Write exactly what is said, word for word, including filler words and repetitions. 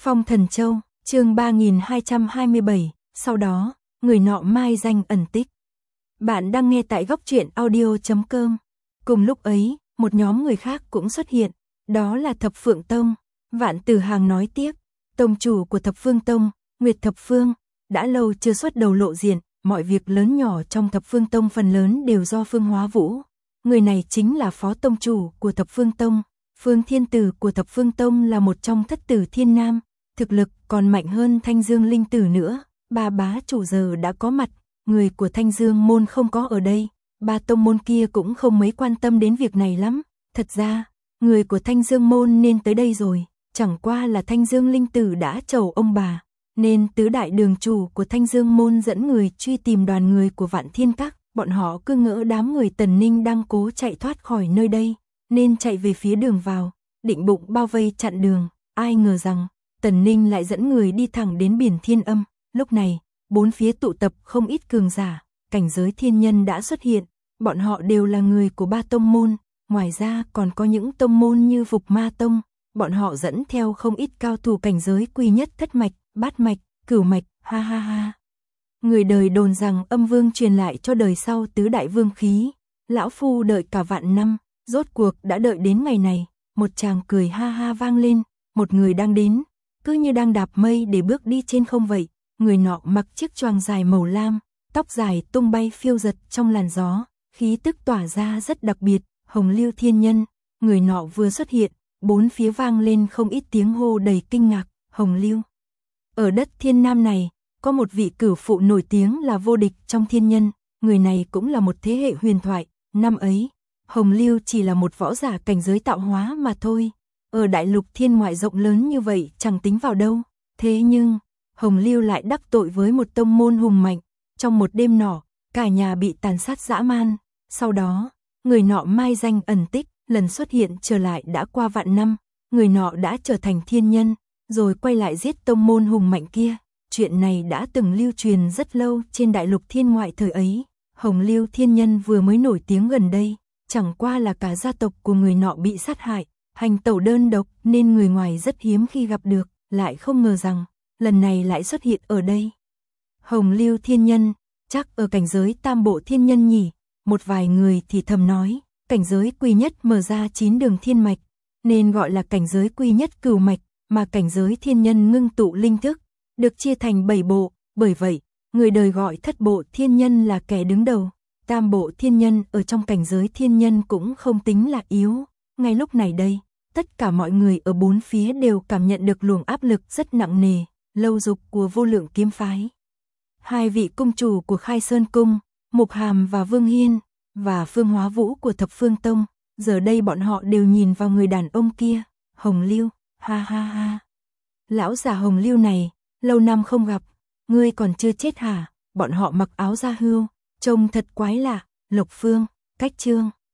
Phong Thần Châu, chương ba nghìn hai trăm hai mươi bảy, sau đó, người nọ mai danh ẩn tích. Bạn đang nghe tại góc truyện audio chấm com. Cùng lúc ấy, một nhóm người khác cũng xuất hiện, đó là Thập Phượng Tông. Vạn Tử Hàng nói tiếp, tông chủ của Thập Phương Tông, Nguyệt Thập Phương, đã lâu chưa xuất đầu lộ diện, mọi việc lớn nhỏ trong Thập Phương Tông phần lớn đều do Phương Hóa Vũ. Người này chính là phó tông chủ của Thập Phương Tông. Phương Thiên Tử của Thập Phương Tông là một trong thất tử thiên nam, thực lực còn mạnh hơn Thanh Dương Linh Tử nữa. Ba bá chủ giờ đã có mặt, người của Thanh Dương môn không có ở đây, ba tông môn kia cũng không mấy quan tâm đến việc này lắm. Thật ra, người của Thanh Dương môn nên tới đây rồi, chẳng qua là Thanh Dương Linh Tử đã chầu ông bà, nên tứ đại đường chủ của Thanh Dương môn dẫn người truy tìm đoàn người của Vạn Thiên Các. Bọn họ cứ ngỡ đám người Tần Ninh đang cố chạy thoát khỏi nơi đây, nên chạy về phía đường vào, định bụng bao vây chặn đường. Ai ngờ rằng Tần Ninh lại dẫn người đi thẳng đến biển Thiên Âm. Lúc này, bốn phía tụ tập không ít cường giả, cảnh giới thiên nhân đã xuất hiện. Bọn họ đều là người của ba tông môn, ngoài ra còn có những tông môn như Phục Ma Tông. Bọn họ dẫn theo không ít cao thủ cảnh giới quy nhất thất mạch, bát mạch, cửu mạch, ha ha ha. Người đời đồn rằng âm vương truyền lại cho đời sau tứ đại vương khí. Lão phu đợi cả vạn năm, rốt cuộc đã đợi đến ngày này. Một tràng cười ha ha vang lên, một người đang đến, cứ như đang đạp mây để bước đi trên không vậy. Người nọ mặc chiếc choàng dài màu lam, tóc dài tung bay phiêu giật trong làn gió, khí tức tỏa ra rất đặc biệt. Hồng Lưu Thiên Nhân. Người nọ vừa xuất hiện, bốn phía vang lên không ít tiếng hô đầy kinh ngạc. Hồng Lưu. Ở đất Thiên Nam này, có một vị cửu phụ nổi tiếng là vô địch trong thiên nhân, người này cũng là một thế hệ huyền thoại. Năm ấy, Hồng Lưu chỉ là một võ giả cảnh giới tạo hóa mà thôi, ở đại lục thiên ngoại rộng lớn như vậy chẳng tính vào đâu. Thế nhưng, Hồng Lưu lại đắc tội với một tông môn hùng mạnh, trong một đêm nọ, cả nhà bị tàn sát dã man. Sau đó, người nọ mai danh ẩn tích, lần xuất hiện trở lại đã qua vạn năm, người nọ đã trở thành thiên nhân, rồi quay lại giết tông môn hùng mạnh kia. Chuyện này đã từng lưu truyền rất lâu trên đại lục thiên ngoại thời ấy. Hồng Lưu Thiên Nhân vừa mới nổi tiếng gần đây, chẳng qua là cả gia tộc của người nọ bị sát hại, hành tẩu đơn độc nên người ngoài rất hiếm khi gặp được, lại không ngờ rằng lần này lại xuất hiện ở đây. Hồng Lưu Thiên Nhân, chắc ở cảnh giới tam bộ thiên nhân nhỉ? Một vài người thì thầm nói, cảnh giới quy nhất mở ra chín đường thiên mạch, nên gọi là cảnh giới quy nhất cửu mạch, mà cảnh giới thiên nhân ngưng tụ linh thức, được chia thành bảy bộ, bởi vậy, người đời gọi thất bộ thiên nhân là kẻ đứng đầu. Tam bộ thiên nhân ở trong cảnh giới thiên nhân cũng không tính là yếu. Ngay lúc này đây, tất cả mọi người ở bốn phía đều cảm nhận được luồng áp lực rất nặng nề, lâu dục của vô lượng kiếm phái. Hai vị cung chủ của Khai Sơn Cung, Mục Hàm và Vương Hiên, và Phương Hóa Vũ của Thập Phương Tông, giờ đây bọn họ đều nhìn vào người đàn ông kia, Hồng Lưu, ha ha ha. Lão già Hồng Lưu này, lâu năm không gặp, ngươi còn chưa chết hả? Bọn họ mặc áo da hươu, trông thật quái lạ. Lộc Phương, Cách Trương,